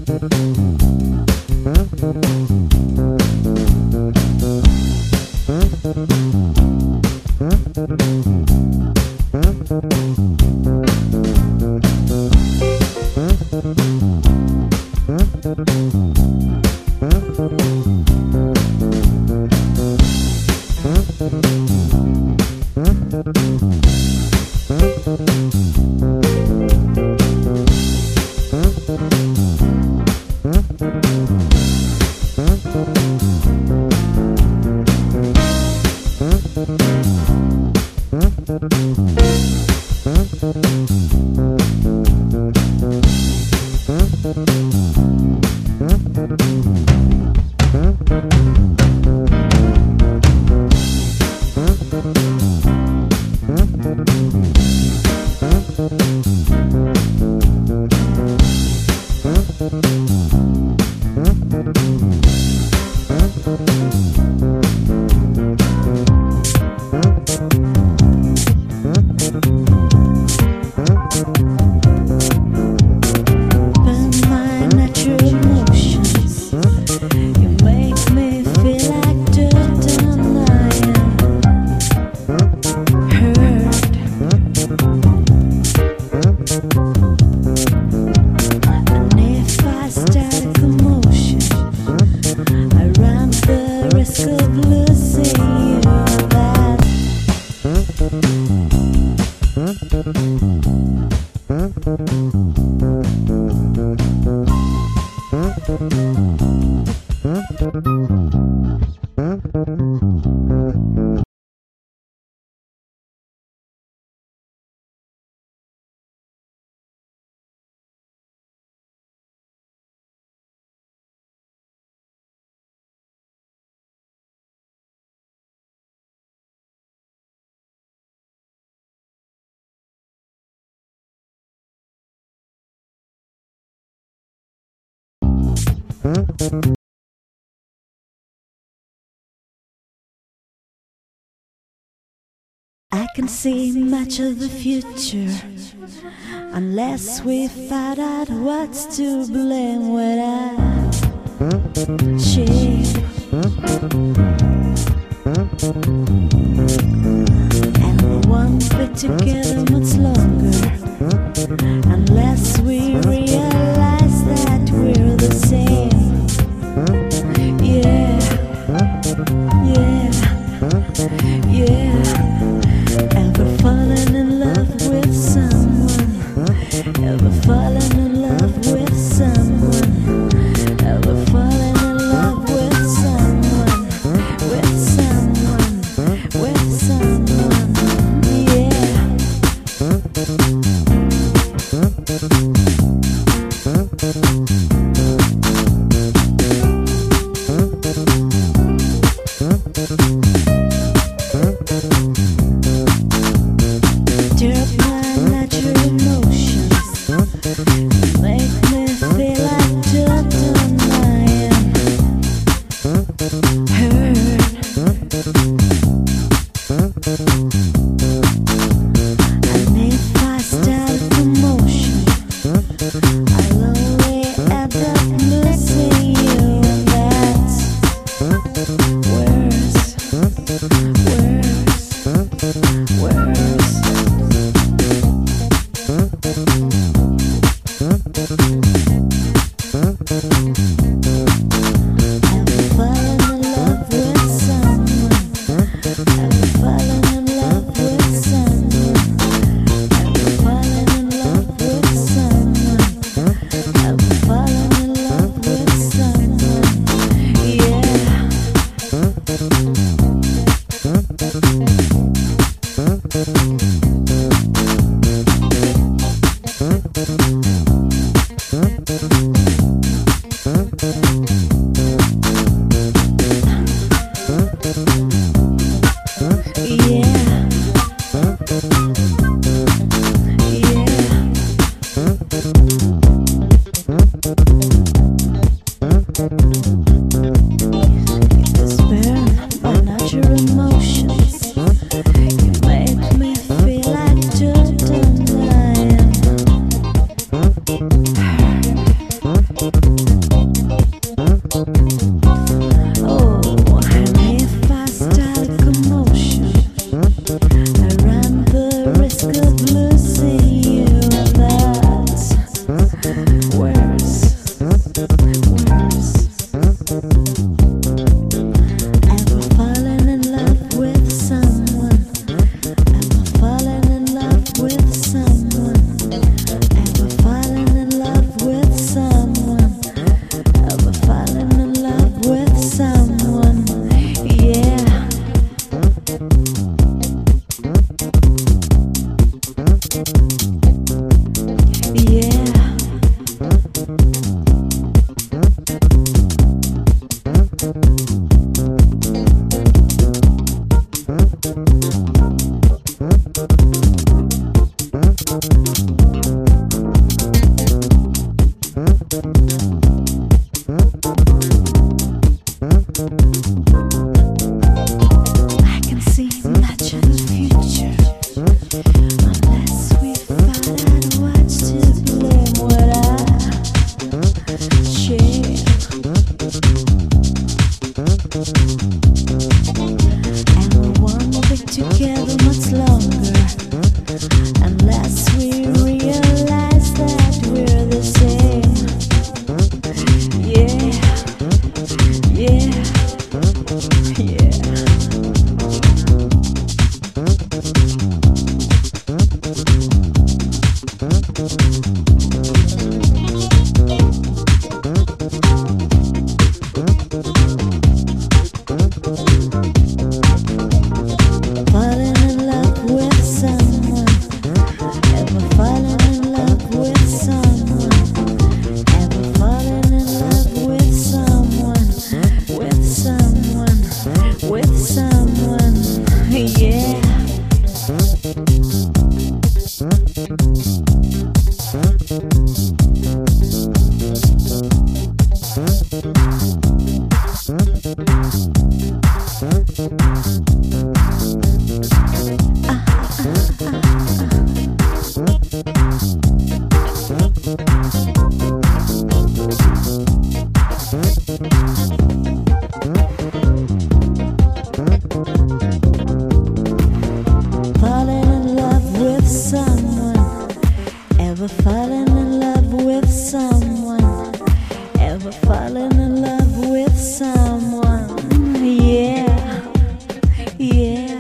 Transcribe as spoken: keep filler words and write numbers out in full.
I can see much of the future unless we find out what's to blame when I shake and we won't be together much longer unless we realize that we're the same. Yeah, yeah, yeah. Ever fallen in love with someone? Ever fallen in love with someone? Ever fallen in love with someone? With someone? With someone? Yeah. Thank you. Oh, and if I start a commotion, I run the risk of losing you, and that's worse, worse. Ever fallen in love with someone? Ever fallen in love with someone? Ever fallen in love with someone? Ever fallen in love with someone? Yeah. Yeah. I can see much of the future unless we find out what's to blame. What I share, and we won't be together much longer unless we realize that we're the same. Yeah, yeah, yeah. Falling in love with someone. Ever fallen in love with someone? Ever fallen in love with someone? With someone? With someone? Yeah. Falling in love with someone. Ever fallen in love with someone? Ever fallen in love with someone? Yeah, yeah.